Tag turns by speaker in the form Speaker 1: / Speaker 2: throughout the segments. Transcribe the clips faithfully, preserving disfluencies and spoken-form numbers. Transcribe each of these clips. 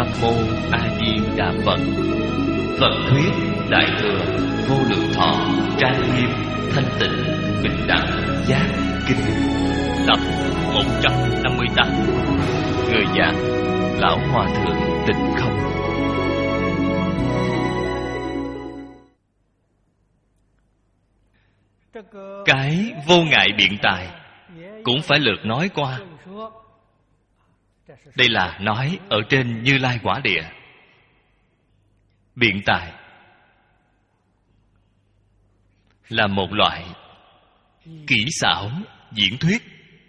Speaker 1: Nam Mô A Di Đà Phật. Phật thuyết Đại thừa Vô Lượng Thọ Trang Nghiêm Thanh Tịnh Bình Đẳng Giác Kinh. Tập một trăm năm mươi tám. Người giảng Lão Hòa Thượng Tịnh Không. Cái vô ngại biện tài cũng phải lượt nói qua. Đây là nói ở trên Như Lai Quả Địa. Biện tài là một loại kỹ xảo diễn thuyết,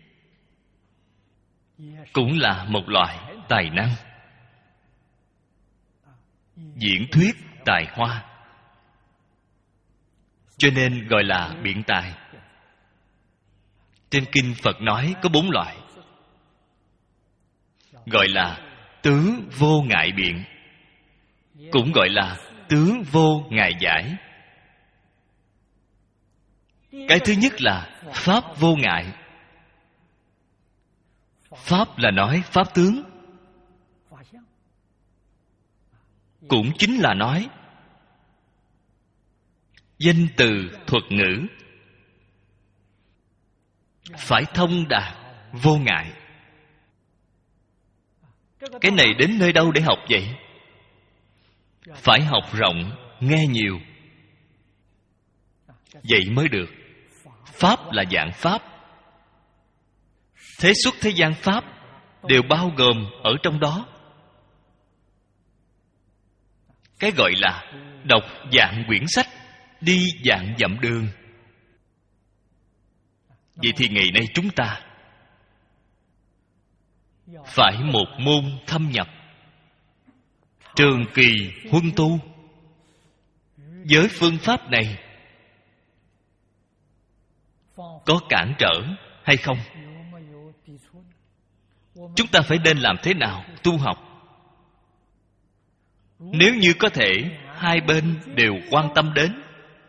Speaker 1: cũng là một loại tài năng diễn thuyết tài hoa, cho nên gọi là biện tài. Trên kinh Phật nói có bốn loại, gọi là tứ vô ngại biện, cũng gọi là tứ vô ngại giải. Cái thứ nhất là pháp vô ngại. Pháp là nói pháp tướng, cũng chính là nói danh từ thuật ngữ, phải thông đạt vô ngại. Cái này đến nơi đâu để học vậy? Phải học rộng, nghe nhiều, vậy mới được. Pháp là dạng pháp, thế xuất thế gian pháp đều bao gồm ở trong đó. Cái gọi là đọc vạn quyển sách, đi vạn dặm đường. Vậy thì ngày nay chúng ta phải một môn thâm nhập, trường kỳ huân tu. Với phương pháp này có cản trở hay không? Chúng ta phải nên làm thế nào tu học? Nếu như có thể hai bên đều quan tâm đến,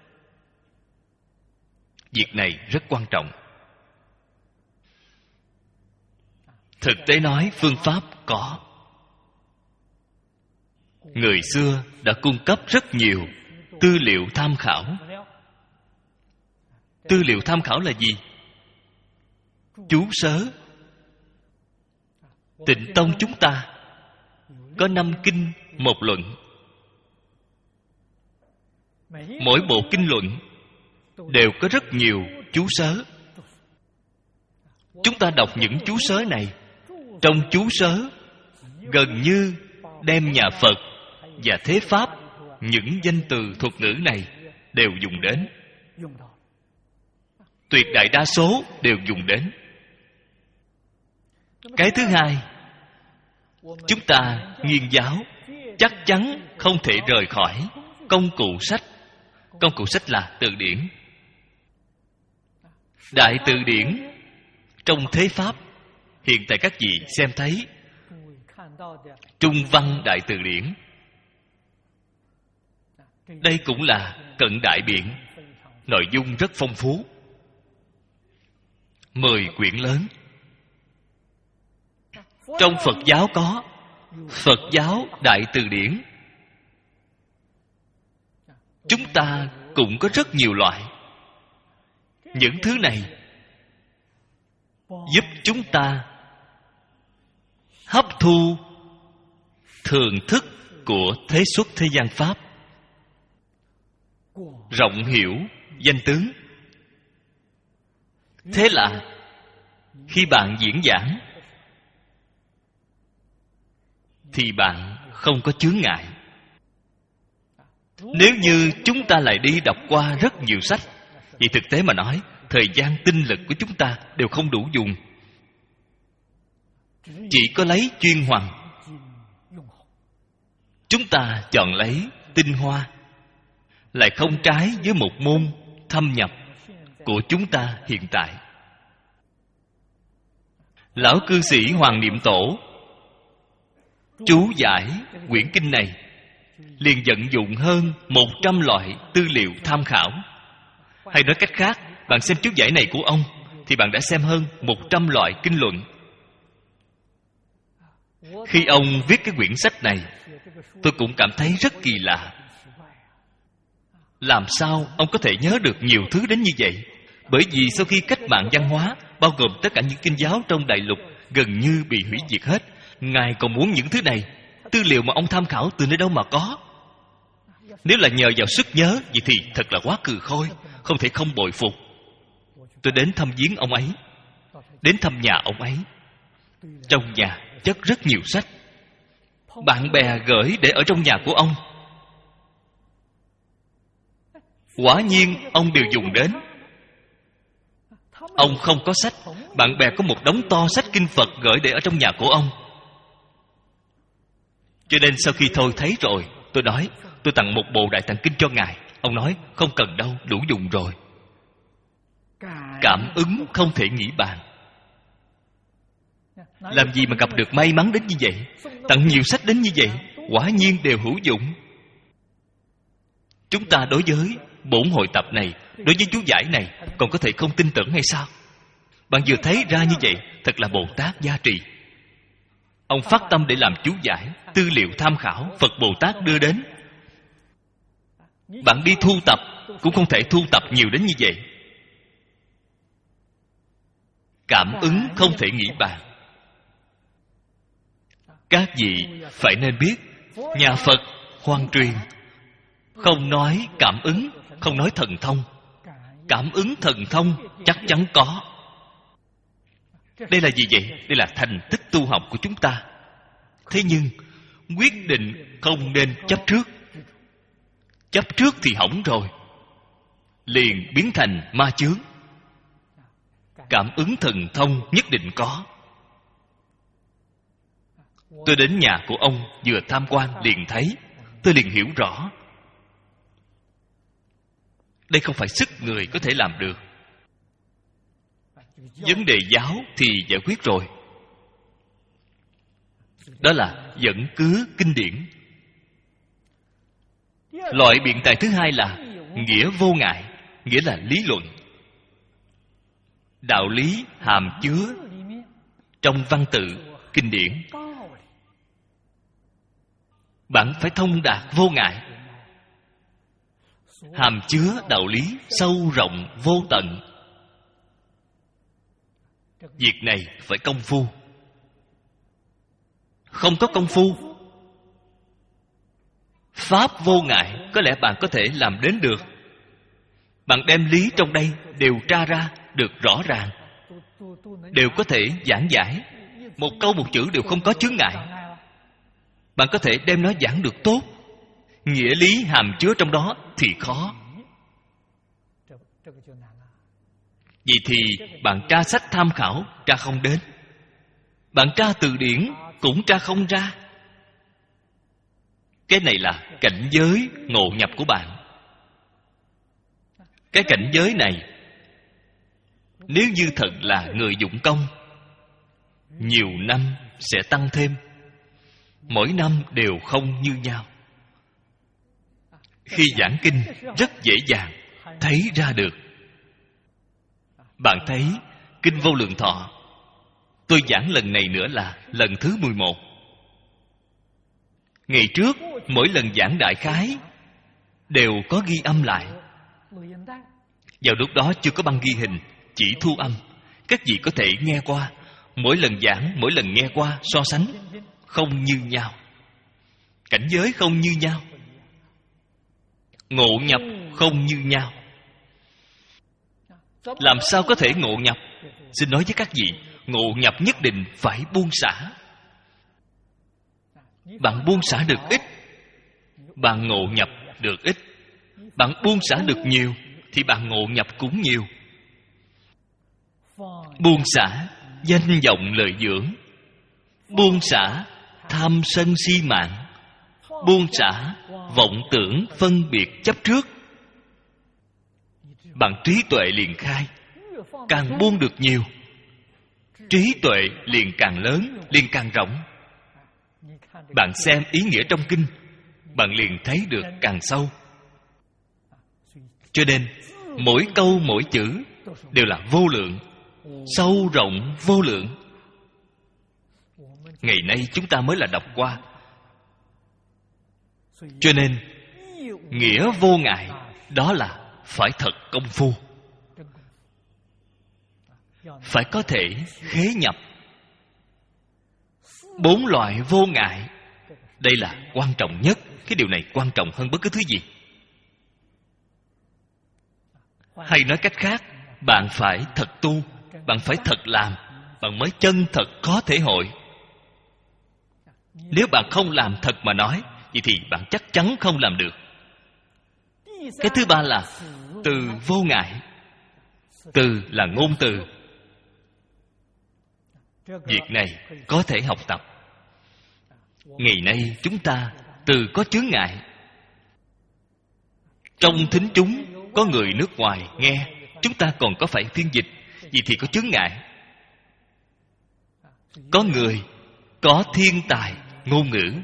Speaker 1: việc này rất quan trọng. Thực tế nói, phương pháp có. Người xưa đã cung cấp rất nhiều tư liệu tham khảo. Tư liệu tham khảo là gì? Chú sớ. Tịnh tông chúng ta có năm kinh một luận. Mỗi bộ kinh luận đều có rất nhiều chú sớ. Chúng ta đọc những chú sớ này, trong chú sớ gần như đem nhà Phật và thế Pháp, những danh từ thuật ngữ này đều dùng đến. Tuyệt đại đa số đều dùng đến. Cái thứ hai, chúng ta nghiên giáo chắc chắn không thể rời khỏi công cụ sách. Công cụ sách là từ điển. Đại từ điển trong thế Pháp, hiện tại các vị xem thấy Trung Văn Đại Từ Điển. Đây cũng là cận đại biện, nội dung rất phong phú, mười quyển lớn. Trong Phật giáo có Phật giáo Đại Từ Điển. Chúng ta cũng có rất nhiều loại. Những thứ này giúp chúng ta hấp thu thường thức của thế xuất thế gian Pháp, rộng hiểu danh tướng. Thế là khi bạn diễn giảng thì bạn không có chướng ngại. Nếu như chúng ta lại đi đọc qua rất nhiều sách, thì thực tế mà nói, thời gian tinh lực của chúng ta đều không đủ dùng. Chỉ có lấy chuyên hoàn. Chúng ta chọn lấy tinh hoa, lại không trái với một môn thâm nhập của chúng ta hiện tại. Lão cư sĩ Hoàng Niệm Tổ chú giải quyển kinh này liền vận dụng hơn một trăm loại tư liệu tham khảo. Hay nói cách khác, bạn xem chú giải này của ông thì bạn đã xem hơn một trăm loại kinh luận. Khi ông viết cái quyển sách này, tôi cũng cảm thấy rất kỳ lạ. Làm sao ông có thể nhớ được nhiều thứ đến như vậy? Bởi vì sau khi cách mạng văn hóa, bao gồm tất cả những kinh giáo trong đại lục gần như bị hủy diệt hết, Ngài còn muốn những thứ này. Tư liệu mà ông tham khảo từ nơi đâu mà có? Nếu là nhờ vào sức nhớ, vậy thì thật là quá cừ khôi, không thể không bội phục. Tôi đến thăm viếng ông ấy, đến thăm nhà ông ấy. Trong nhà chất rất nhiều sách. Bạn bè gửi để ở trong nhà của ông. Quả nhiên ông đều dùng đến. Ông không có sách, bạn bè có một đống to sách kinh Phật gửi để ở trong nhà của ông. Cho nên sau khi thôi thấy rồi, tôi nói tôi tặng một bộ Đại Tạng Kinh cho Ngài. Ông nói không cần đâu, đủ dùng rồi. Cảm ứng không thể nghĩ bàn. Làm gì mà gặp được may mắn đến như vậy, tặng nhiều sách đến như vậy, quả nhiên đều hữu dụng. Chúng ta đối với bổn hội tập này, đối với chú giải này, còn có thể không tin tưởng hay sao? Bạn vừa thấy ra như vậy, thật là Bồ Tát gia trì. Ông phát tâm để làm chú giải, tư liệu tham khảo Phật Bồ Tát đưa đến. Bạn đi thu tập cũng không thể thu tập nhiều đến như vậy. Cảm ứng không thể nghĩ bàn. Các vị phải nên biết, nhà Phật hoan truyền, không nói cảm ứng, không nói thần thông. Cảm ứng thần thông chắc chắn có. Đây là gì vậy? Đây là thành tích tu học của chúng ta. Thế nhưng quyết định không nên chấp trước. Chấp trước thì hỏng rồi, liền biến thành ma chướng. Cảm ứng thần thông nhất định có. Tôi đến nhà của ông, vừa tham quan liền thấy, tôi liền hiểu rõ. Đây không phải sức người có thể làm được. Vấn đề giáo thì giải quyết rồi. Đó là dẫn cứ kinh điển. Loại biện tài thứ hai là nghĩa vô ngại, nghĩa là lý luận. Đạo lý hàm chứa trong văn tự kinh điển. Bạn phải thông đạt vô ngại, hàm chứa đạo lý sâu rộng vô tận. Việc này phải công phu. Không có công phu, pháp vô ngại có lẽ bạn có thể làm đến được. Bạn đem lý trong đây đều tra ra được rõ ràng, đều có thể giảng giải, một câu một chữ đều không có chướng ngại. Bạn có thể đem nó giảng được tốt. Nghĩa lý hàm chứa trong đó thì khó. Vậy thì bạn tra sách tham khảo tra không đến, bạn tra từ điển cũng tra không ra. Cái này là cảnh giới ngộ nhập của bạn. Cái cảnh giới này, nếu như thật là người dụng công, nhiều năm sẽ tăng thêm. Mỗi năm đều không như nhau. Khi giảng kinh rất dễ dàng thấy ra được. Bạn thấy Kinh Vô Lượng Thọ, tôi giảng lần này nữa là lần thứ mười một. Ngày trước mỗi lần giảng đại khái đều có ghi âm lại. Vào lúc đó chưa có băng ghi hình, chỉ thu âm. Các vị có thể nghe qua. Mỗi lần giảng, mỗi lần nghe qua, so sánh không như nhau. Cảnh giới không như nhau, ngộ nhập không như nhau. Làm sao có thể ngộ nhập? Xin nói với các vị, ngộ nhập nhất định phải buông xả. Bạn buông xả được ít, bạn ngộ nhập được ít. Bạn buông xả được nhiều, thì bạn ngộ nhập cũng nhiều. Buông xả danh vọng lợi dưỡng, buông xả tham sân si mạng, buông xả vọng tưởng phân biệt chấp trước. Bạn trí tuệ liền khai. Càng buông được nhiều, trí tuệ liền càng lớn, liền càng rộng. Bạn xem ý nghĩa trong kinh, bạn liền thấy được càng sâu. Cho nên mỗi câu mỗi chữ đều là vô lượng, sâu rộng vô lượng. Ngày nay chúng ta mới là đọc qua. Cho nên nghĩa vô ngại đó là phải thật công phu, phải có thể khế nhập bốn loại vô ngại. Đây là quan trọng nhất. Cái điều này quan trọng hơn bất cứ thứ gì. Hay nói cách khác, bạn phải thật tu, bạn phải thật làm, bạn mới chân thật có thể hội. Nếu bạn không làm thật mà nói, vậy thì bạn chắc chắn không làm được. Cái thứ ba là từ vô ngại. Từ là ngôn từ. Việc này có thể học tập. Ngày nay chúng ta từ có chướng ngại. Trong thính chúng có người nước ngoài nghe, chúng ta còn có phải phiên dịch, vì thì có chướng ngại. Có người có thiên tài ngôn ngữ.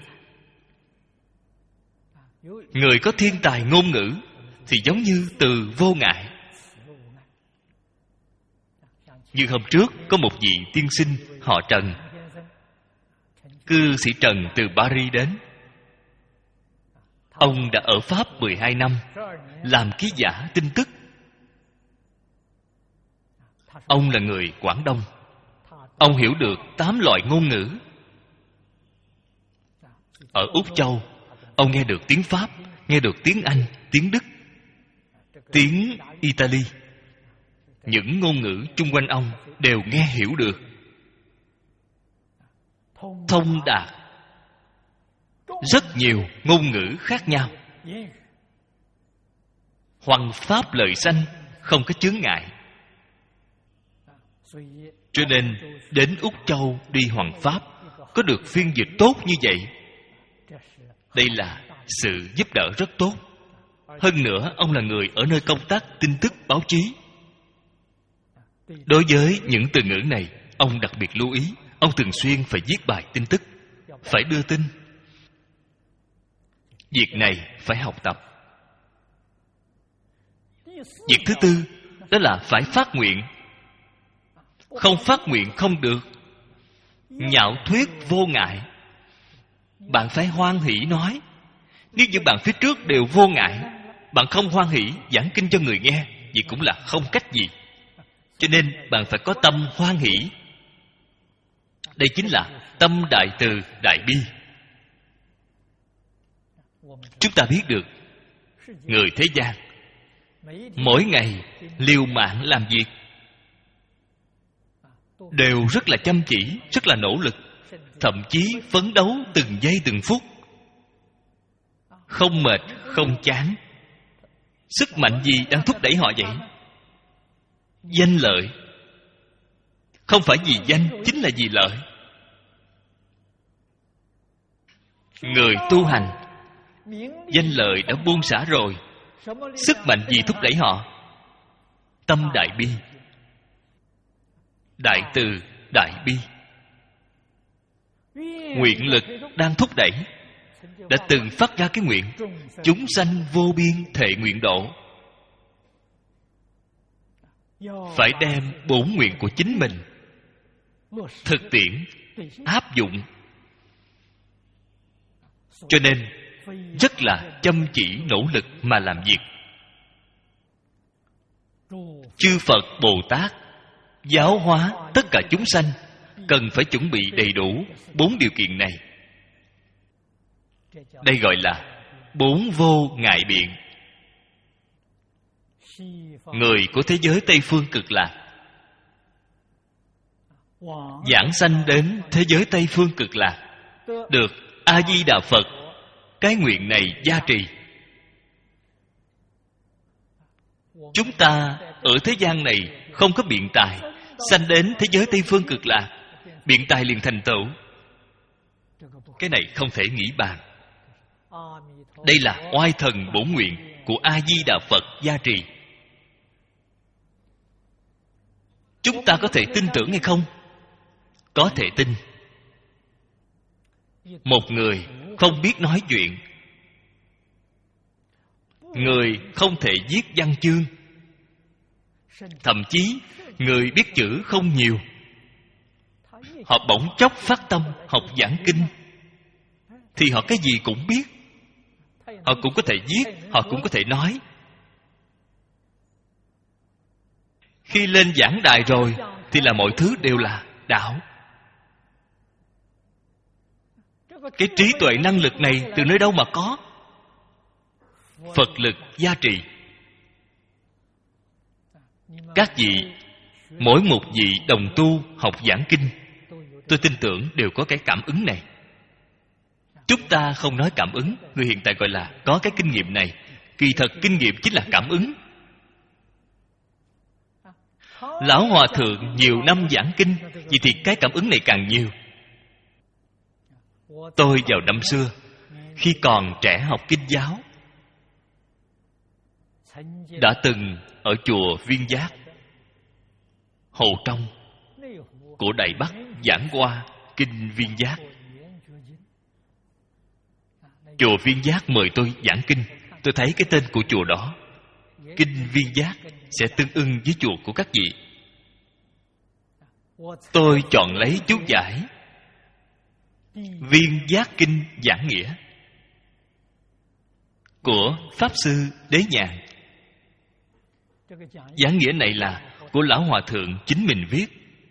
Speaker 1: Người có thiên tài ngôn ngữ thì giống như từ vô ngại. Như hôm trước có một vị tiên sinh họ Trần, cư sĩ Trần từ Paris đến. Ông đã ở Pháp mười hai năm, làm ký giả tin tức. Ông là người Quảng Đông. Ông hiểu được tám loại ngôn ngữ. Ở Úc Châu, ông nghe được tiếng Pháp, nghe được tiếng Anh, tiếng Đức, tiếng Italy. Những ngôn ngữ chung quanh ông đều nghe hiểu được. Thông đạt rất nhiều ngôn ngữ khác nhau. Hoằng pháp lợi sanh, không có chướng ngại. Cho nên đến Úc Châu đi hoằng pháp, có được phiên dịch tốt như vậy, đây là sự giúp đỡ rất tốt. Hơn nữa, ông là người ở nơi công tác tin tức báo chí. Đối với những từ ngữ này, ông đặc biệt lưu ý. Ông thường xuyên phải viết bài tin tức, phải đưa tin. Việc này phải học tập. Việc thứ tư, đó là phải phát nguyện. Không phát nguyện không được. Nhạo thuyết vô ngại. Bạn phải hoan hỷ nói. Nếu như bạn phía trước đều vô ngại, bạn không hoan hỷ giảng kinh cho người nghe, vậy cũng là không cách gì. Cho nên bạn phải có tâm hoan hỷ. Đây chính là tâm đại từ đại bi. Chúng ta biết được, người thế gian mỗi ngày liều mạng làm việc, đều rất là chăm chỉ, rất là nỗ lực, thậm chí phấn đấu từng giây từng phút, không mệt, không chán. Sức mạnh gì đang thúc đẩy họ vậy? Danh lợi. Không phải vì danh, chính là vì lợi. Người tu hành, danh lợi đã buông xả rồi, sức mạnh gì thúc đẩy họ? Tâm đại bi. Đại từ, đại bi. Nguyện lực đang thúc đẩy. Đã từng phát ra cái nguyện: chúng sanh vô biên thệ nguyện độ. Phải đem bổn nguyện của chính mình thực tiễn, áp dụng. Cho nên rất là chăm chỉ nỗ lực mà làm việc. Chư Phật Bồ Tát giáo hóa tất cả chúng sanh cần phải chuẩn bị đầy đủ bốn điều kiện này. Đây gọi là bốn vô ngại biện. Người của thế giới Tây Phương Cực Lạc giảng sanh đến thế giới Tây Phương Cực Lạc, được A Di Đà Phật cái nguyện này gia trì. Chúng ta ở thế gian này không có biện tài, sanh đến thế giới Tây Phương Cực Lạc, biện tài liền thành tựu. Cái này không thể nghĩ bàn. Đây là oai thần bổn nguyện của A Di Đà Phật gia trì. Chúng ta có thể tin tưởng hay không? Có thể tin. Một người không biết nói chuyện, người không thể viết văn chương, thậm chí người biết chữ không nhiều, họ bỗng chốc phát tâm học giảng kinh, thì họ cái gì cũng biết. Họ cũng có thể viết, họ cũng có thể nói. Khi lên giảng đài rồi thì là mọi thứ đều là đạo. Cái trí tuệ năng lực này từ nơi đâu mà có? Phật lực gia trì. Các vị, mỗi một vị đồng tu học giảng kinh, tôi tin tưởng đều có cái cảm ứng này. Chúng ta không nói cảm ứng, người hiện tại gọi là có cái kinh nghiệm này. Kỳ thật kinh nghiệm chính là cảm ứng. Lão Hòa Thượng nhiều năm giảng kinh, vì thì cái cảm ứng này càng nhiều. Tôi vào năm xưa, khi còn trẻ học kinh giáo, đã từng ở chùa Viên Giác, Hồ Trong của Đài Bắc giảng qua kinh Viên Giác. Chùa Viên Giác mời tôi giảng kinh. Tôi thấy cái tên của chùa đó, kinh Viên Giác, sẽ tương ưng với chùa của các vị. Tôi chọn lấy chú giải Viên Giác Kinh Giảng Nghĩa của Pháp Sư Đế Nhàn. Giảng nghĩa này là của Lão Hòa Thượng chính mình viết.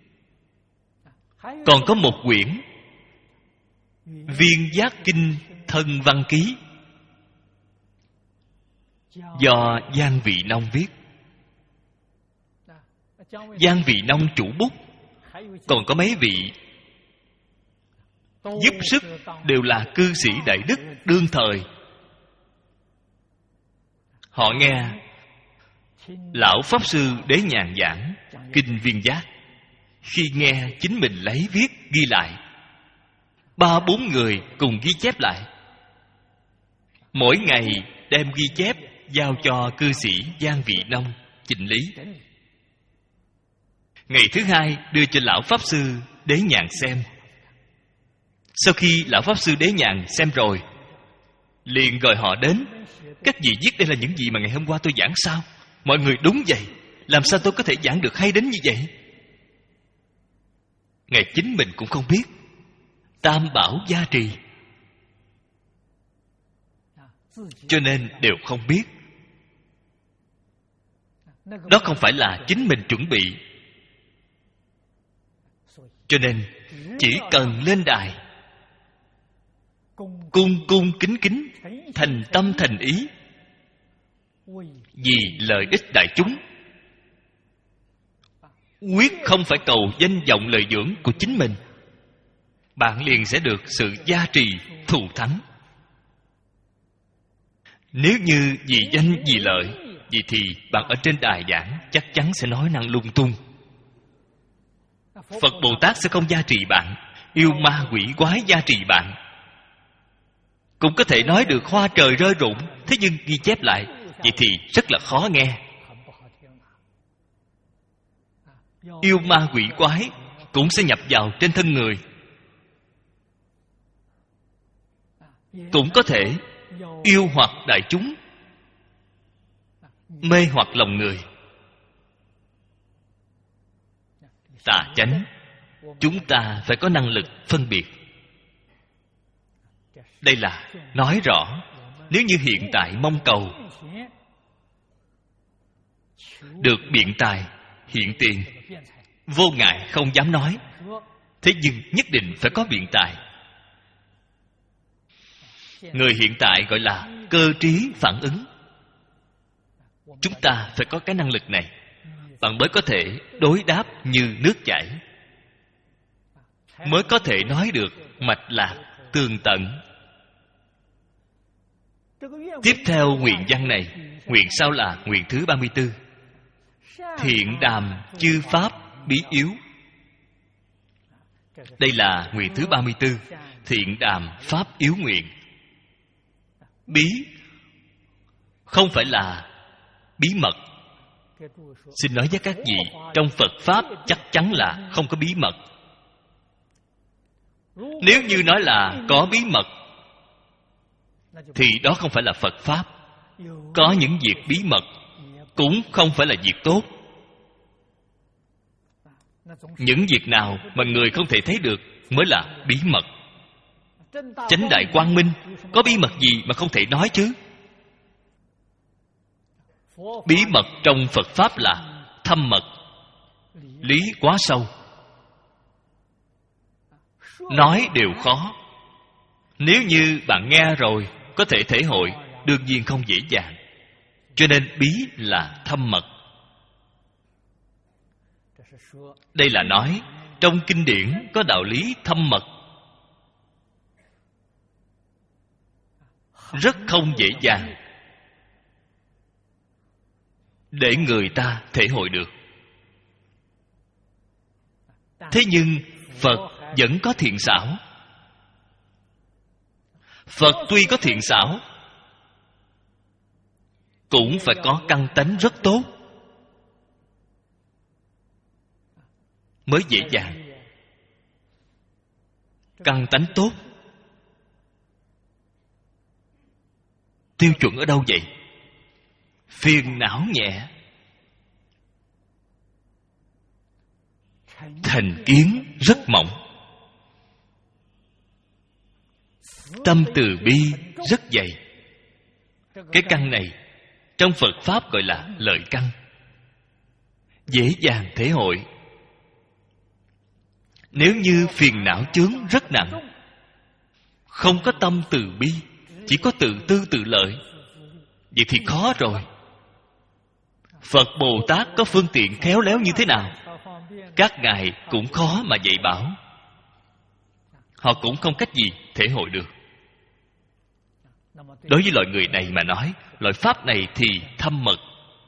Speaker 1: Còn có một quyển Viên Giác Kinh Thân Văn Ký do Giang Vị Nông viết. Giang Vị Nông chủ bút, còn có mấy vị giúp sức đều là cư sĩ đại đức đương thời. Họ nghe Lão Pháp Sư Đế Nhàn giảng kinh Viên Giác, khi nghe chính mình lấy viết ghi lại. Ba bốn người cùng ghi chép lại. Mỗi ngày đem ghi chép giao cho cư sĩ Giang Vị Nông chỉnh lý. Ngày thứ hai đưa cho Lão Pháp Sư Đế Nhàn xem. Sau khi Lão Pháp Sư Đế Nhàn xem rồi, liền gọi họ đến. Các vị viết đây là những gì mà ngày hôm qua tôi giảng sao? Mọi người đúng vậy. Làm sao tôi có thể giảng được hay đến như vậy? Ngài chính mình cũng không biết. Tam bảo gia trì, cho nên đều không biết. Đó không phải là chính mình chuẩn bị. Cho nên chỉ cần lên đài, cung cung kính kính, thành tâm thành ý, vì lợi ích đại chúng, quyết không phải cầu danh vọng lợi dưỡng của chính mình, bạn liền sẽ được sự gia trì thù thắng. Nếu như vì danh vì lợi, vậy thì bạn ở trên đài giảng chắc chắn sẽ nói năng lung tung. Phật Bồ Tát sẽ không gia trì bạn, yêu ma quỷ quái gia trì bạn. Cũng có thể nói được hoa trời rơi rụng, thế nhưng ghi chép lại, vậy thì rất là khó nghe. Yêu ma quỷ quái cũng sẽ nhập vào trên thân người. Cũng có thể yêu hoặc đại chúng, mê hoặc lòng người. Tà chánh, chúng ta phải có năng lực phân biệt. Đây là nói rõ, nếu như hiện tại mong cầu được biện tài, hiện tiền, vô ngại không dám nói. Thế nhưng nhất định phải có biện tài. Người hiện tại gọi là cơ trí phản ứng. Chúng ta phải có cái năng lực này, bạn mới có thể đối đáp như nước chảy, mới có thể nói được mạch lạc tường tận. Tiếp theo nguyện văn này, nguyện sau là nguyện thứ ba mươi tư. Thiện đàm chư pháp bí yếu. Đây là nguyện thứ ba mươi tư. Thiện đàm pháp yếu nguyện. Bí không phải là bí mật. Xin nói với các vị, trong Phật Pháp chắc chắn là không có bí mật. Nếu như nói là có bí mật, thì đó không phải là Phật Pháp. Có những việc bí mật cũng không phải là việc tốt. Những việc nào mà người không thể thấy được mới là bí mật. Chánh đại quang minh, có bí mật gì mà không thể nói chứ? Bí mật trong Phật Pháp là thâm mật, lý quá sâu, nói đều khó. Nếu như bạn nghe rồi có thể thể hội, đương nhiên không dễ dàng. Cho nên bí là thâm mật. Đây là nói trong kinh điển có đạo lý thâm mật, rất không dễ dàng để người ta thể hội được. Thế nhưng Phật vẫn có thiện xảo. Phật tuy có thiện xảo, cũng phải có căn tánh rất tốt mới dễ dàng. Căn tánh tốt tiêu chuẩn ở đâu vậy? Phiền não nhẹ, thành kiến rất mỏng, tâm từ bi rất dày. Cái căn này trong Phật Pháp gọi là lợi căn, dễ dàng thể hội. Nếu như phiền não chướng rất nặng, không có tâm từ bi, chỉ có tự tư tự lợi, vậy thì khó rồi. Phật Bồ Tát có phương tiện khéo léo như thế nào, các ngài cũng khó mà dạy bảo. Họ cũng không cách gì thể hội được. Đối với loại người này mà nói, loại pháp này thì thâm mật,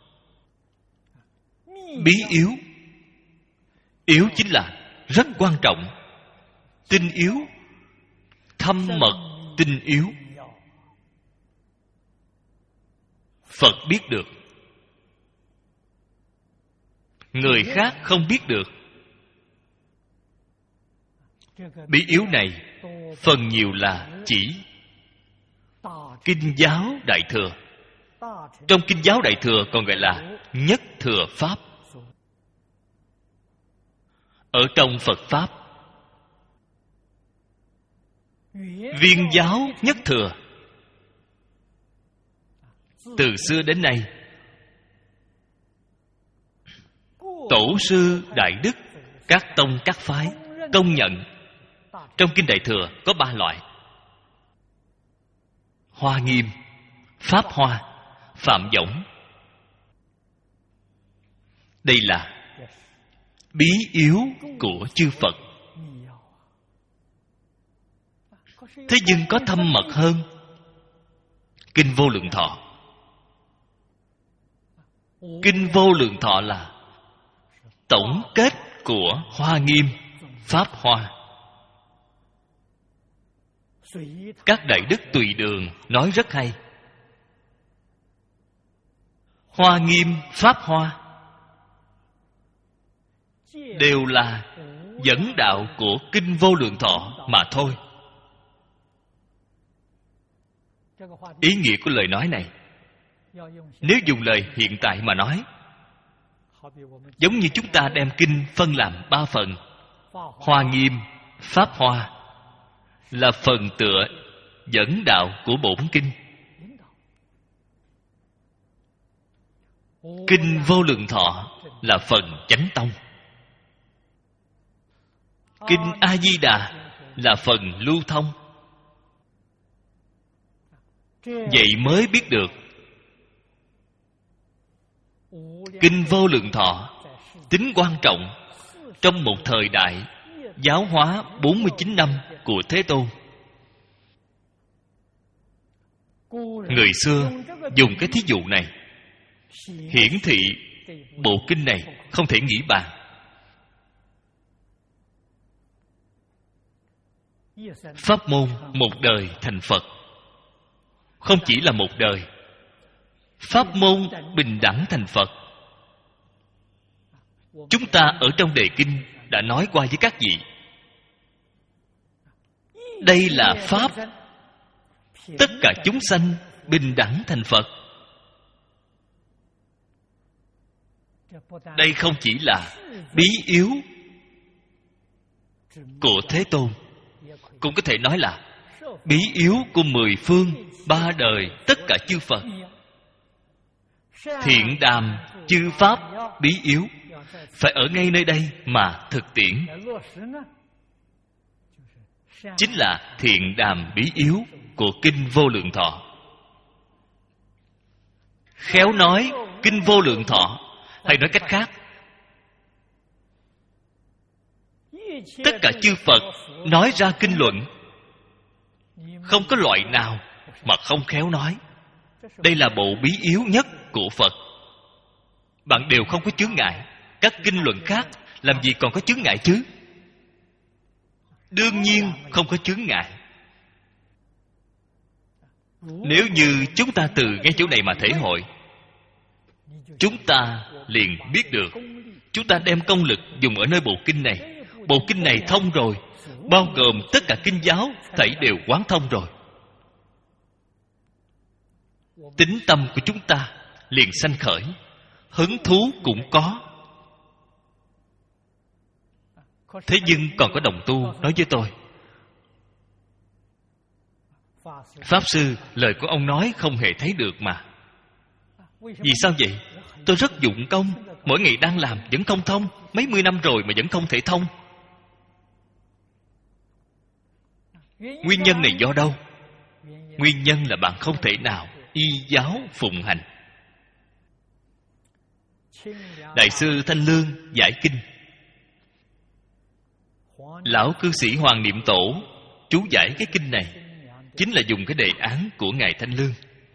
Speaker 1: bí yếu. Yếu chính là rất quan trọng, tinh yếu, thâm mật tinh yếu. Phật biết được, người khác không biết được. Bí yếu này phần nhiều là chỉ Kinh giáo Đại Thừa. Trong Kinh giáo Đại Thừa còn gọi là Nhất Thừa Pháp. Ở trong Phật Pháp, Viên giáo Nhất Thừa. Từ xưa đến nay, tổ sư Đại Đức, các tông các phái công nhận trong Kinh Đại Thừa có ba loại: Hoa Nghiêm, Pháp Hoa, Phạm Võng. Đây là bí yếu của chư Phật. Thế nhưng có thâm mật hơn Kinh Vô Lượng Thọ. Kinh Vô Lượng Thọ là tổng kết của Hoa Nghiêm, Pháp Hoa. Các đại đức tùy đường nói rất hay. Hoa Nghiêm, Pháp Hoa đều là dẫn đạo của Kinh Vô Lượng Thọ mà thôi. Ý nghĩa của lời nói này, nếu dùng lời hiện tại mà nói, giống như chúng ta đem kinh phân làm ba phần. Hoa Nghiêm, Pháp Hoa là phần tựa dẫn đạo của bổn kinh. Kinh Vô Lượng Thọ là phần chánh tông. Kinh A Di Đà là phần lưu thông. Vậy mới biết được Kinh Vô Lượng Thọ tính quan trọng trong một thời đại giáo hóa bốn mươi chín năm của Thế Tôn. Người xưa dùng cái thí dụ này hiển thị bộ kinh này không thể nghĩ bàn. Pháp môn một đời thành Phật, không chỉ là một đời. Pháp môn bình đẳng thành Phật, chúng ta ở trong đề kinh đã nói qua với các vị. Đây là Pháp tất cả chúng sanh bình đẳng thành Phật. Đây không chỉ là bí yếu của Thế Tôn, cũng có thể nói là bí yếu của mười phương ba đời tất cả chư Phật. Thiện đàm chư Pháp bí yếu phải ở ngay nơi đây mà thực tiễn, chính là thiện đàm bí yếu của Kinh Vô Lượng Thọ. Khéo nói Kinh Vô Lượng Thọ, hay nói cách khác, tất cả chư Phật nói ra kinh luận, không có loại nào mà không khéo nói. Đây là bộ bí yếu nhất của Phật. Bạn đều không có chướng ngại. Các kinh luận khác làm gì còn có chướng ngại chứ? Đương nhiên không có chướng ngại. Nếu như chúng ta từ ngay chỗ này mà thể hội, chúng ta liền biết được chúng ta đem công lực dùng ở nơi bộ kinh này. Bộ kinh này thông rồi, bao gồm tất cả kinh giáo thảy đều quán thông rồi. Tính tâm của chúng ta liền sanh khởi, hứng thú cũng có. Thế nhưng còn có đồng tu nói với tôi: Pháp Sư, lời của ông nói không hề thấy được mà. Vì sao vậy? Tôi rất dụng công, mỗi ngày đang làm vẫn không thông. Mấy mươi năm rồi mà vẫn không thể thông. Nguyên nhân này do đâu? Nguyên nhân là bạn không thể nào y giáo phụng hành. Đại sư Thanh Lương giải kinh, lão cư sĩ Hoàng Niệm Tổ chú giải cái kinh này chính là dùng cái đề án của ngài Thanh Lương.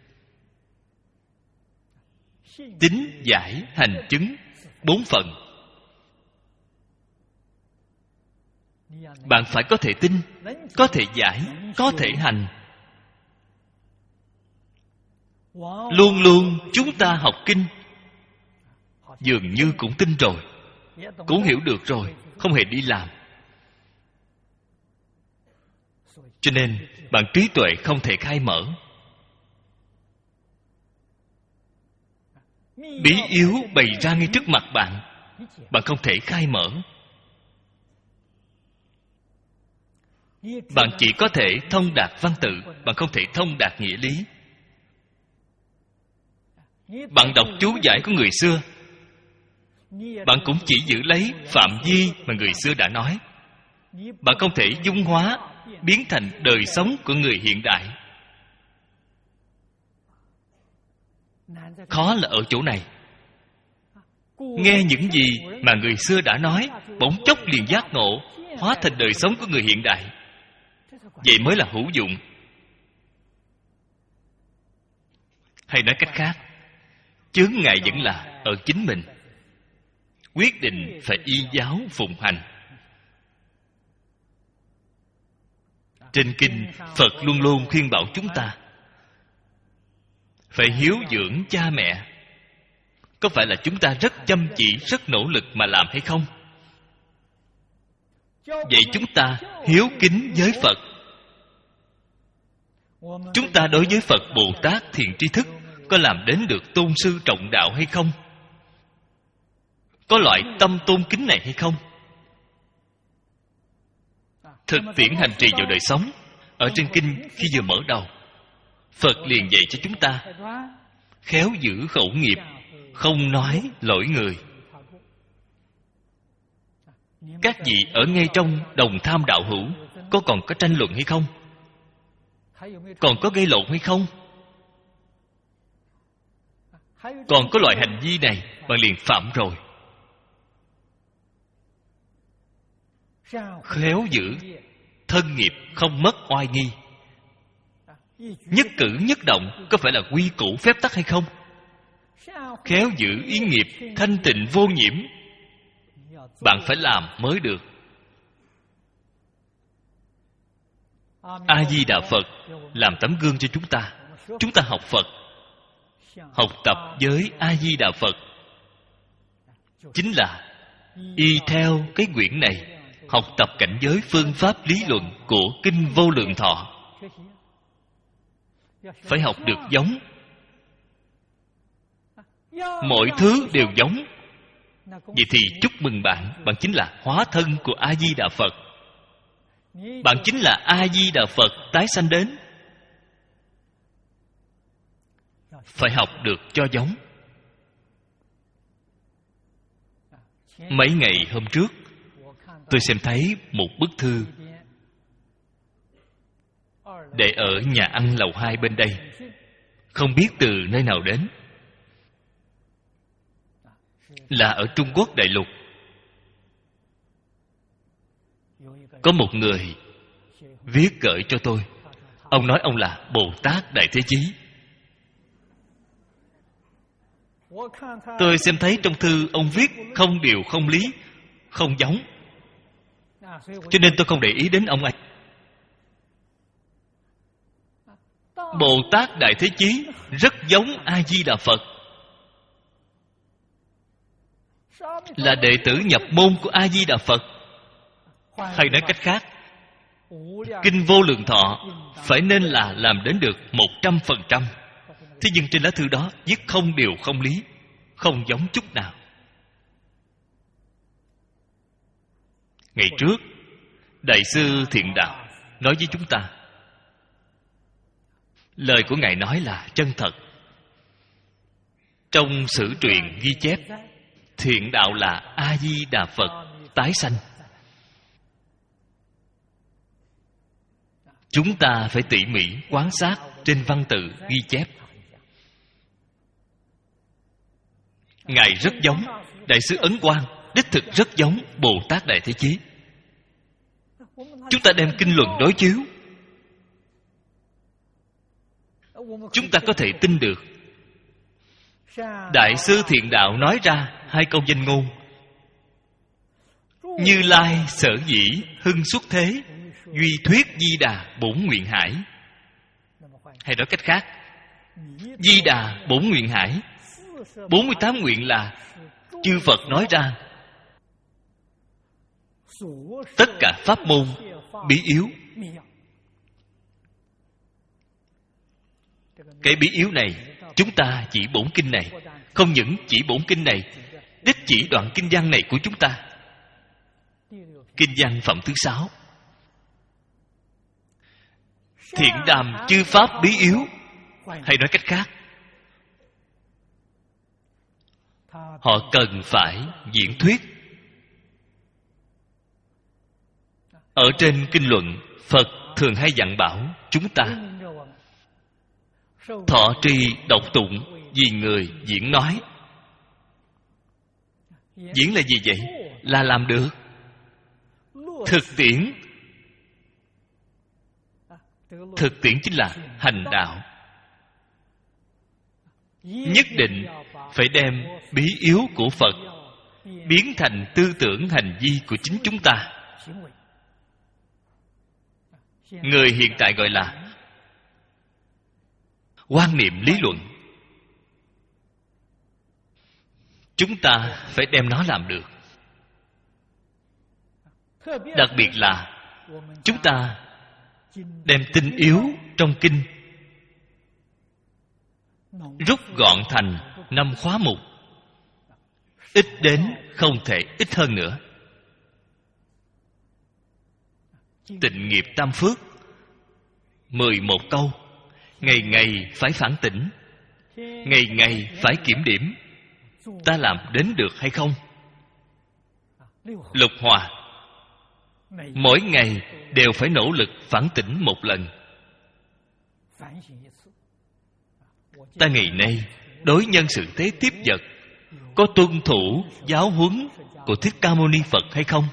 Speaker 1: Tín, giải, hành, chứng, bốn phần. Bạn phải có thể tin, có thể giải, có thể hành. Luôn luôn chúng ta học kinh dường như cũng tin rồi, cũng hiểu được rồi, không hề đi làm. Cho nên bạn trí tuệ không thể khai mở. Bí yếu bày ra ngay trước mặt bạn, bạn không thể khai mở. Bạn chỉ có thể thông đạt văn tự, bạn không thể thông đạt nghĩa lý. Bạn đọc chú giải của người xưa, bạn cũng chỉ giữ lấy phạm vi mà người xưa đã nói. Bạn không thể dung hóa, biến thành đời sống của người hiện đại. Khó là ở chỗ này. Nghe những gì mà người xưa đã nói, bỗng chốc liền giác ngộ, hóa thành đời sống của người hiện đại. Vậy mới là hữu dụng. Hay nói cách khác, chướng ngại vẫn là ở chính mình. Quyết định phải y giáo phụng hành. Trên kinh, Phật luôn luôn khuyên bảo chúng ta phải hiếu dưỡng cha mẹ. Có phải là chúng ta rất chăm chỉ, rất nỗ lực mà làm hay không? Vậy chúng ta hiếu kính với Phật. Chúng ta đối với Phật Bồ Tát Thiện Tri Thức có làm đến được tôn sư trọng đạo hay không? Có loại tâm tôn kính này hay không? Thực tiễn hành trì vào đời sống. Ở trên kinh khi vừa mở đầu, Phật liền dạy cho chúng ta khéo giữ khẩu nghiệp, không nói lỗi người. Các vị ở ngay trong đồng tham đạo hữu có còn có tranh luận hay không? Còn có gây lộn hay không? Còn có loại hành vi này bạn liền phạm rồi. Khéo giữ thân nghiệp, không mất oai nghi. Nhất cử nhất động có phải là quy củ phép tắc hay không? Khéo giữ ý nghiệp thanh tịnh vô nhiễm, bạn phải làm mới được. A Di Đà Phật làm tấm gương cho chúng ta. Chúng ta học Phật, học tập với A Di Đà Phật, chính là y theo cái quyển này học tập cảnh giới phương pháp lý luận của Kinh Vô Lượng Thọ. Phải học được giống. Mọi thứ đều giống. Vậy thì chúc mừng bạn, bạn chính là hóa thân của A Di Đà Phật. bạn chính là A-di-đà Phật tái sanh đến. Phải học được cho giống. Mấy ngày hôm trước, tôi xem thấy một bức thư để ở nhà ăn lầu hai bên đây, không biết từ nơi nào đến. Là ở Trung Quốc đại lục. Có một người viết gửi cho tôi. Ông nói ông là Bồ Tát Đại Thế Chí. Tôi xem thấy trong thư ông viết không điều không lý, không giống, cho nên tôi không để ý đến ông ấy. Bồ Tát Đại Thế Chí rất giống A-di-đà Phật, là đệ tử nhập môn của A-di-đà Phật. Hay nói cách khác, Kinh Vô Lượng Thọ phải nên là làm đến được một trăm phần trăm. Thế nhưng trên lá thư đó viết không điều không lý, không giống chút nào. Ngày trước, Đại sư Thiện Đạo nói với chúng ta, lời của Ngài nói là chân thật. Trong sử truyện ghi chép, Thiện Đạo là A-di-đà Phật tái sanh. Chúng ta phải tỉ mỉ quan sát trên văn tự ghi chép. Ngài rất giống Đại sư Ấn Quang, đích thực rất giống Bồ Tát Đại Thế Chí. Chúng ta đem kinh luận đối chiếu, chúng ta có thể tin được. Đại sư Thiện Đạo nói ra hai câu danh ngôn: Như Lai sở dĩ hưng xuất thế, duy thuyết Di Đà bổn nguyện hải. Hay nói cách khác, Di Đà bổn nguyện hải, bốn mươi tám nguyện là chư Phật nói ra. Tất cả pháp môn bí yếu. Cái bí yếu này, chúng ta chỉ bổn kinh này. Không những chỉ bổn kinh này, đích chỉ đoạn kinh văn này của chúng ta. Kinh văn phẩm thứ sáu. Thiện đàm chư pháp bí yếu. Hay nói cách khác, họ cần phải diễn thuyết. Ở trên kinh luận, Phật thường hay dặn bảo chúng ta thọ trì đọc tụng vì người diễn nói. Diễn là gì vậy? Là làm được. Thực tiễn. Thực tiễn chính là hành đạo. Nhất định phải đem bí yếu của Phật biến thành tư tưởng hành vi của chính chúng ta. Người hiện tại gọi là quan niệm lý luận. Chúng ta phải đem nó làm được. Đặc biệt là chúng ta đem tinh yếu trong kinh rút gọn thành năm khóa mục, ít đến không thể ít hơn nữa. Tịnh nghiệp tam phước, mười một câu, ngày ngày phải phản tỉnh, ngày ngày phải kiểm điểm, ta làm đến được hay không? Lục hòa, mỗi ngày đều phải nỗ lực phản tỉnh một lần. Ta ngày nay đối nhân sự thế tiếp vật có tuân thủ giáo huấn của Thích Ca Mâu Ni Phật hay không?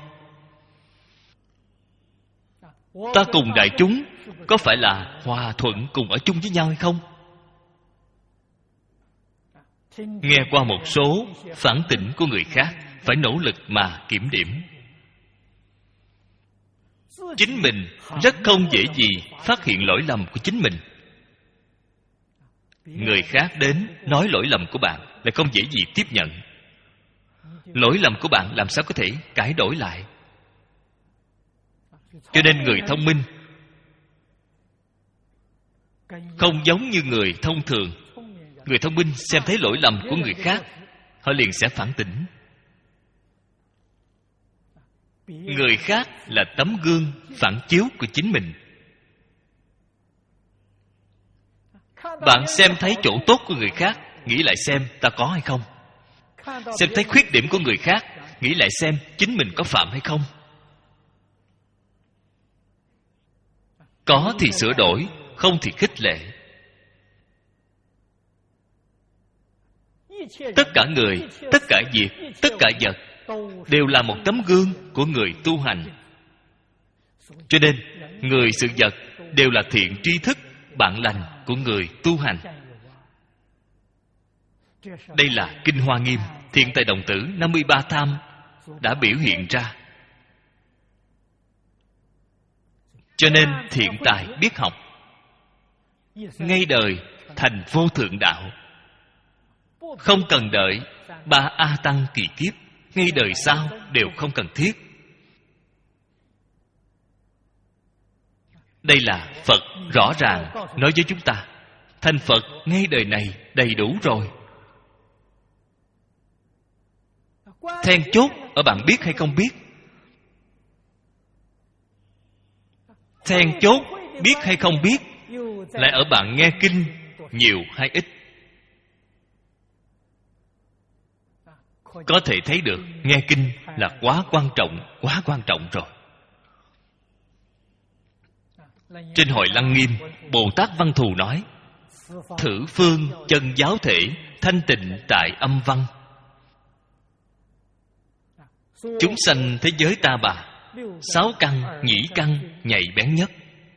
Speaker 1: Ta cùng đại chúng có phải là hòa thuận cùng ở chung với nhau hay không? Nghe qua một số phản tỉnh của người khác, phải nỗ lực mà kiểm điểm. Chính mình rất không dễ gì phát hiện lỗi lầm của chính mình. Người khác đến nói lỗi lầm của bạn lại không dễ gì tiếp nhận. Lỗi lầm của bạn làm sao có thể cải đổi lại? Cho nên người thông minh không giống như người thông thường. Người thông minh xem thấy lỗi lầm của người khác, họ liền sẽ phản tỉnh. Người khác là tấm gương phản chiếu của chính mình. Bạn xem thấy chỗ tốt của người khác, nghĩ lại xem ta có hay không. Xem thấy khuyết điểm của người khác, nghĩ lại xem chính mình có phạm hay không. Có thì sửa đổi, không thì khích lệ. Tất cả người, tất cả việc, tất cả vật đều là một tấm gương của người tu hành. Cho nên người sự vật đều là thiện tri thức, bạn lành của người tu hành. Đây là Kinh Hoa Nghiêm Thiện Tài Đồng Tử năm mươi ba tham đã biểu hiện ra. Cho nên thiện tài biết học, ngay đời thành vô thượng đạo. Không cần đợi ba A Tăng kỳ kiếp, ngay đời sau đều không cần thiết. Đây là Phật rõ ràng nói với chúng ta, thành Phật ngay đời này đầy đủ rồi. Then chốt ở bạn biết hay không biết. Then chốt biết hay không biết lại ở bạn nghe kinh nhiều hay ít. Có thể thấy được nghe kinh là quá quan trọng, quá quan trọng rồi. Trên Hội Lăng Nghiêm, Bồ Tát Văn Thù nói: thử phương chân giáo thể, thanh tịnh tại âm văn. Chúng sanh thế giới ta bà, sáu căn, nhĩ căn nhạy bén nhất,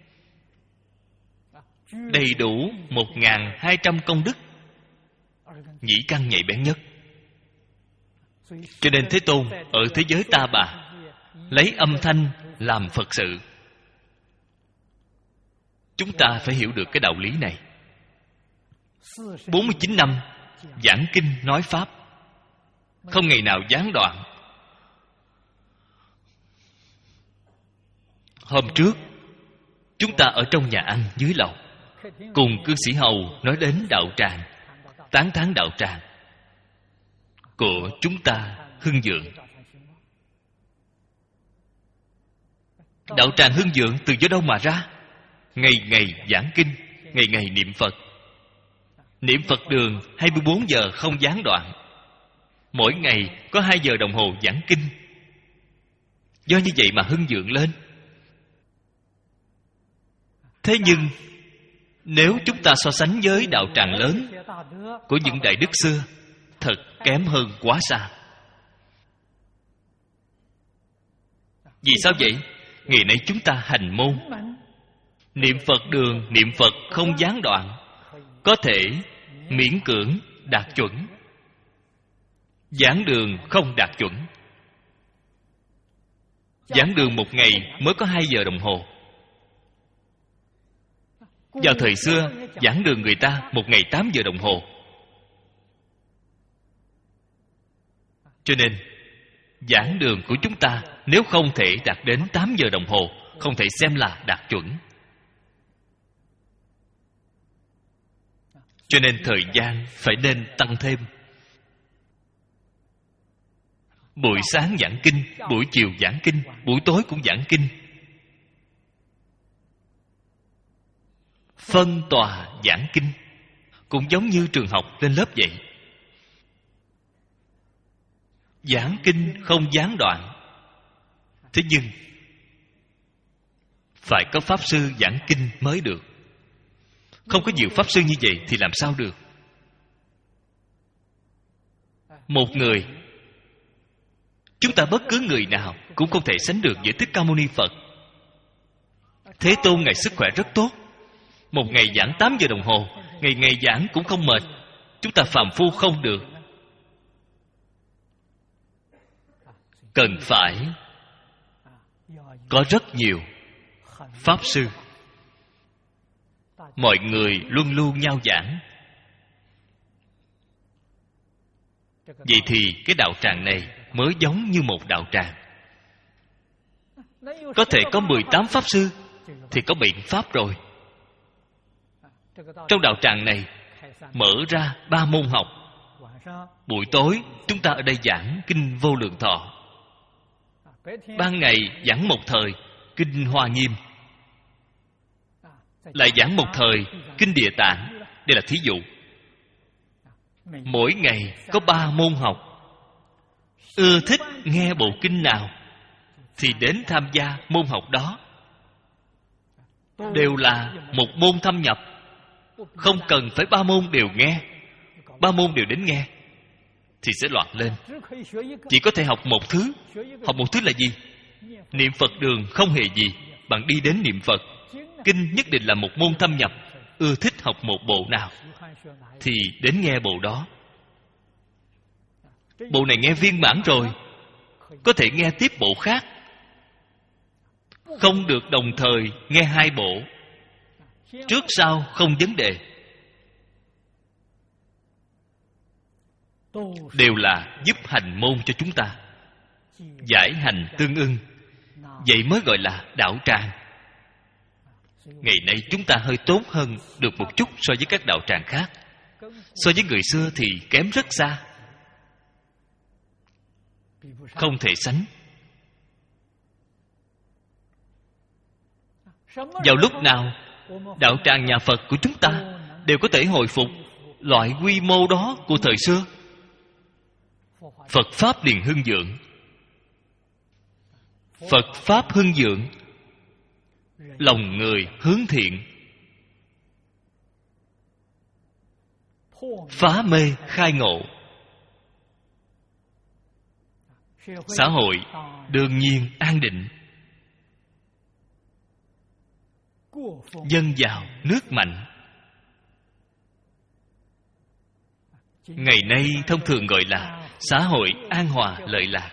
Speaker 1: đầy đủ một ngàn hai trăm công đức. Nhĩ căn nhạy bén nhất. Cho nên Thế Tôn ở thế giới ta bà lấy âm thanh làm Phật sự. Chúng ta phải hiểu được cái đạo lý này. bốn mươi chín năm giảng kinh nói pháp, không ngày nào gián đoạn. Hôm trước chúng ta ở trong nhà ăn dưới lầu, cùng cư sĩ Hầu nói đến đạo tràng, tán thán đạo tràng của chúng ta Hưng Vượng. Đạo tràng Hưng Vượng từ do đâu mà ra? Ngày ngày giảng kinh, ngày ngày niệm Phật. Niệm Phật đường hai mươi bốn giờ không gián đoạn. Mỗi ngày có hai giờ đồng hồ giảng kinh. Do như vậy mà Hưng Vượng lên. Thế nhưng nếu chúng ta so sánh với đạo tràng lớn của những đại đức xưa, thật kém hơn quá xa. Vì sao vậy? Ngày nay chúng ta hành môn, niệm Phật đường, niệm Phật không gián đoạn, có thể miễn cưỡng đạt chuẩn. Giảng đường không đạt chuẩn. Giảng đường một ngày mới có hai giờ đồng hồ. Vào thời xưa, giảng đường người ta một ngày tám giờ đồng hồ. Cho nên giảng đường của chúng ta nếu không thể đạt đến tám giờ đồng hồ, không thể xem là đạt chuẩn. Cho nên thời gian phải nên tăng thêm. Buổi sáng giảng kinh, buổi chiều giảng kinh, buổi tối cũng giảng kinh. Phân tòa giảng kinh cũng giống như trường học lên lớp vậy. Giảng kinh không gián đoạn. Thế nhưng phải có pháp sư giảng kinh mới được. Không có nhiều pháp sư như vậy thì làm sao được? Một người, chúng ta bất cứ người nào cũng không thể sánh được với Thích Ca Mâu Ni Phật. Thế Tôn Ngài sức khỏe rất tốt, một ngày giảng tám giờ đồng hồ, ngày ngày giảng cũng không mệt. Chúng ta phàm phu không được. Cần phải có rất nhiều pháp sư. Mọi người luân lưu nhau giảng. Vậy thì cái đạo tràng này mới giống như một đạo tràng. Có thể có mười tám pháp sư thì có biện pháp rồi. Trong đạo tràng này mở ra ba môn học. Buổi tối chúng ta ở đây giảng kinh Vô Lượng Thọ. ban ngày giảng một thời Kinh Hoa Nghiêm, lại giảng một thời Kinh Địa Tạng. Đây là thí dụ. Mỗi ngày có ba môn học. Ưa thích nghe bộ kinh nào thì đến tham gia môn học đó. Đều là một môn thâm nhập, không cần phải ba môn đều nghe. Ba môn đều đến nghe thì sẽ loạn lên. Chỉ có thể học một thứ. Học một thứ là gì? Niệm Phật đường không hề gì bạn đi đến niệm Phật. Kinh nhất định là một môn thâm nhập. Ưa thích học một bộ nào thì đến nghe bộ đó. Bộ này nghe viên mãn rồi, có thể nghe tiếp bộ khác. Không được đồng thời nghe hai bộ. Trước sau không vấn đề. Đều là giúp hành môn cho chúng ta, giải hành tương ưng. Vậy mới gọi là đạo tràng. Ngày nay chúng ta hơi tốt hơn được một chút so với các đạo tràng khác. So với người xưa thì kém rất xa, không thể sánh. Vào lúc nào đạo tràng nhà Phật của chúng ta đều có thể hồi phục loại quy mô đó của thời xưa? Phật Pháp liền hưng vượng. Phật Pháp hưng vượng, lòng người hướng thiện, phá mê khai ngộ. Xã hội đương nhiên an định, dân giàu nước mạnh. Ngày nay thông thường gọi là xã hội an hòa lợi lạc.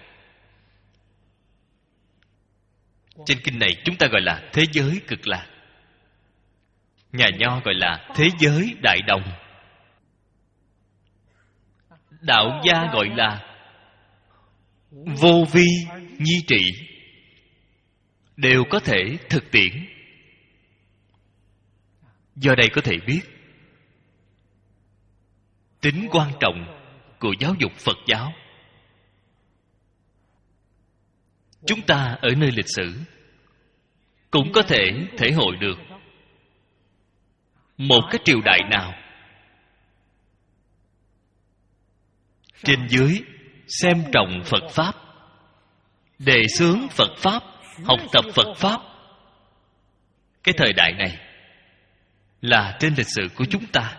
Speaker 1: Trên kinh này chúng ta gọi là thế giới cực lạc. Nhà Nho gọi là thế giới đại đồng. Đạo gia gọi là vô vi nhi trị. Đều có thể thực tiễn. Do đây có thể biết tính quan trọng của giáo dục Phật giáo. Chúng ta ở nơi lịch sử cũng có thể thể hội được một cái triều đại nào trên dưới xem trọng Phật Pháp, đề xướng Phật Pháp, học tập Phật Pháp. Cái thời đại này là trên lịch sử của chúng ta,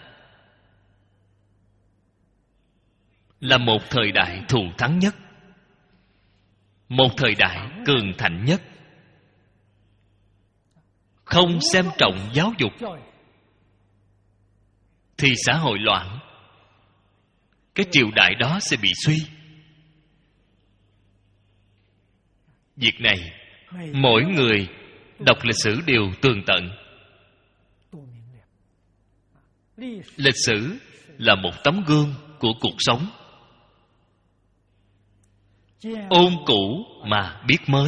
Speaker 1: là một thời đại thù thắng nhất, một thời đại cường thịnh nhất. Không xem trọng giáo dục thì xã hội loạn, cái triều đại đó sẽ bị suy. Việc này mỗi người đọc lịch sử đều tường tận. Lịch sử là một tấm gương của cuộc sống. Ôn cũ mà biết mới.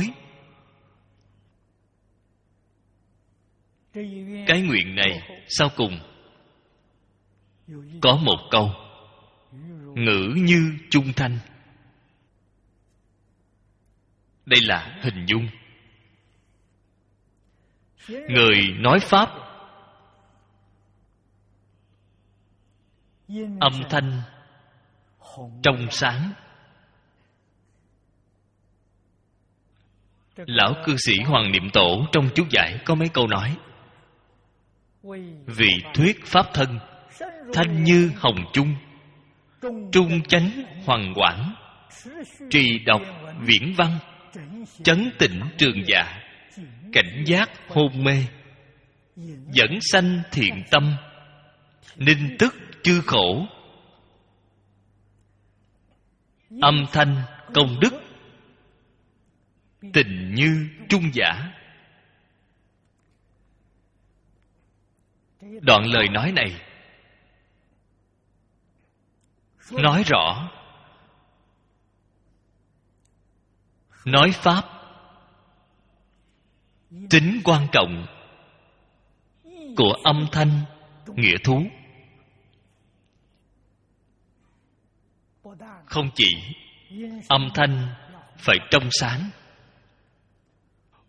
Speaker 1: Cái nguyện này sau cùng có một câu: ngữ như chung thanh. Đây là hình dung. Người nói Pháp âm thanh trong sáng. Lão cư sĩ Hoàng Niệm Tổ trong chú giải có mấy câu nói: vị thuyết Pháp thân, thanh như hồng chung, trung chánh hoằng quảng, trì đọc viễn văn, chấn tịnh trường dạ, cảnh giác hôn mê, dẫn sanh thiện tâm, ninh tức chư khổ. Âm thanh công đức, tình như trung giả. Đoạn lời nói này nói rõ, nói Pháp tính quan trọng của âm thanh nghĩa thú. Không chỉ âm thanh phải trong sáng,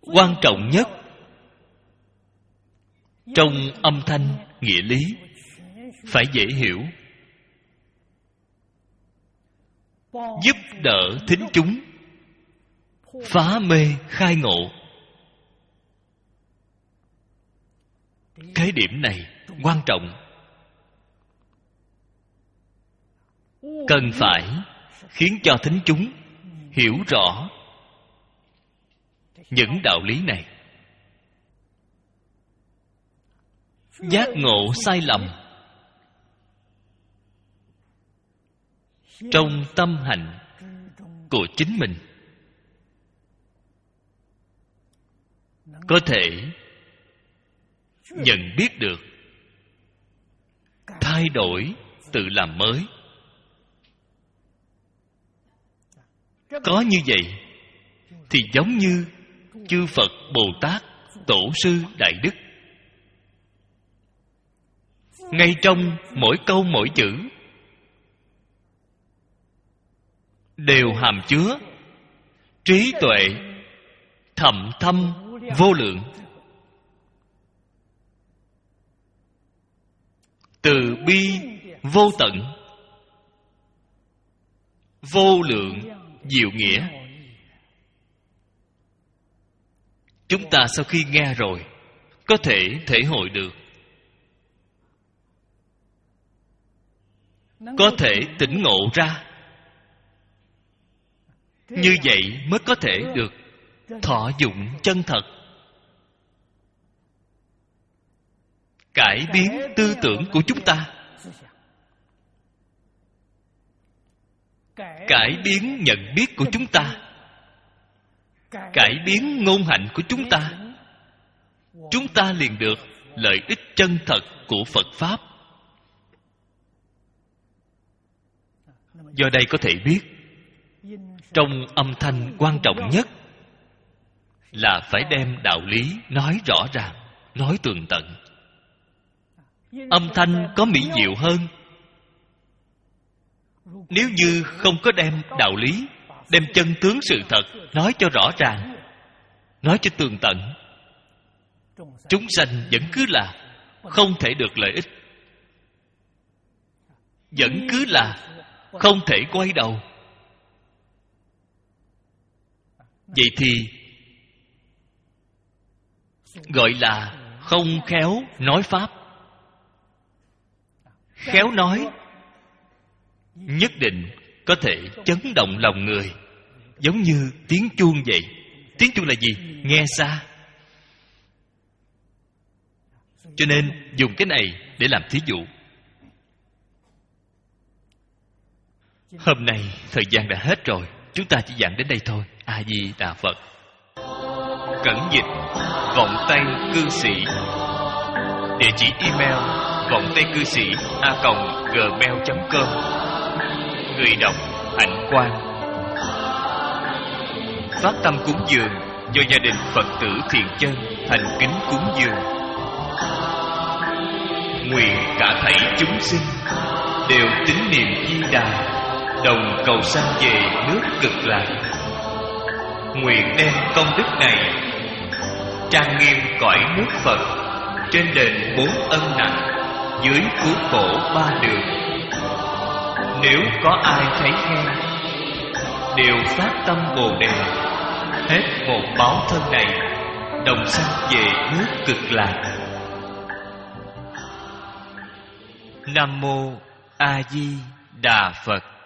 Speaker 1: quan trọng nhất trong âm thanh nghĩa lý phải dễ hiểu, giúp đỡ thính chúng phá mê khai ngộ. Cái điểm này quan trọng, cần phải khiến cho thính chúng hiểu rõ những đạo lý này. Giác ngộ sai lầm trong tâm hành của chính mình, có thể nhận biết được, thay đổi, tự làm mới. Có như vậy thì giống như chư Phật, Bồ Tát, Tổ sư, Đại Đức, ngay trong mỗi câu mỗi chữ đều hàm chứa trí tuệ thậm thâm vô lượng, từ bi vô tận, vô lượng diệu nghĩa. Chúng ta sau khi nghe rồi có thể thể hội được, có thể tỉnh ngộ ra. Như vậy mới có thể được thọ dụng chân thật, cải biến tư tưởng của chúng ta, cải biến nhận biết của chúng ta, cải biến ngôn hạnh của chúng ta. Chúng ta liền được lợi ích chân thật của Phật Pháp. Do đây có thể biết, trong âm thanh quan trọng nhất là phải đem đạo lý nói rõ ràng, nói tường tận. Âm thanh có mỹ diệu hơn. Nếu như không có đem đạo lý, đem chân tướng sự thật nói cho rõ ràng, nói cho tường tận, chúng sanh vẫn cứ là không thể được lợi ích, vẫn cứ là không thể quay đầu. Vậy thì gọi là không khéo nói Pháp. Khéo nói nhất định có thể chấn động lòng người, giống như tiếng chuông vậy. Tiếng chuông là gì? Nghe xa. Cho nên dùng cái này để làm thí dụ. Hôm nay thời gian đã hết rồi, chúng ta chỉ giảng đến đây thôi. A Di Đà Phật. Cẩn dịch vọng tây cư sĩ. Địa chỉ email vọng tây cư sĩ a còng gmail chấm com. Người đọc Hạnh Quang. Phát tâm cúng dường do gia đình Phật tử Thiện Chân thành kính cúng dường. Nguyện cả thảy chúng sinh đều tín niệm Di Đà, đồng cầu sanh về nước Cực Lạc. Nguyện đem công đức này trang nghiêm cõi nước Phật, trên đền bốn ân nặng, dưới cứu khổ ba đường. Nếu có ai thấy khen, đều phát tâm Bồ Đề, hết một báo thân này, đồng sanh về nước Cực Lạc. Nam mô A Di Đà Phật.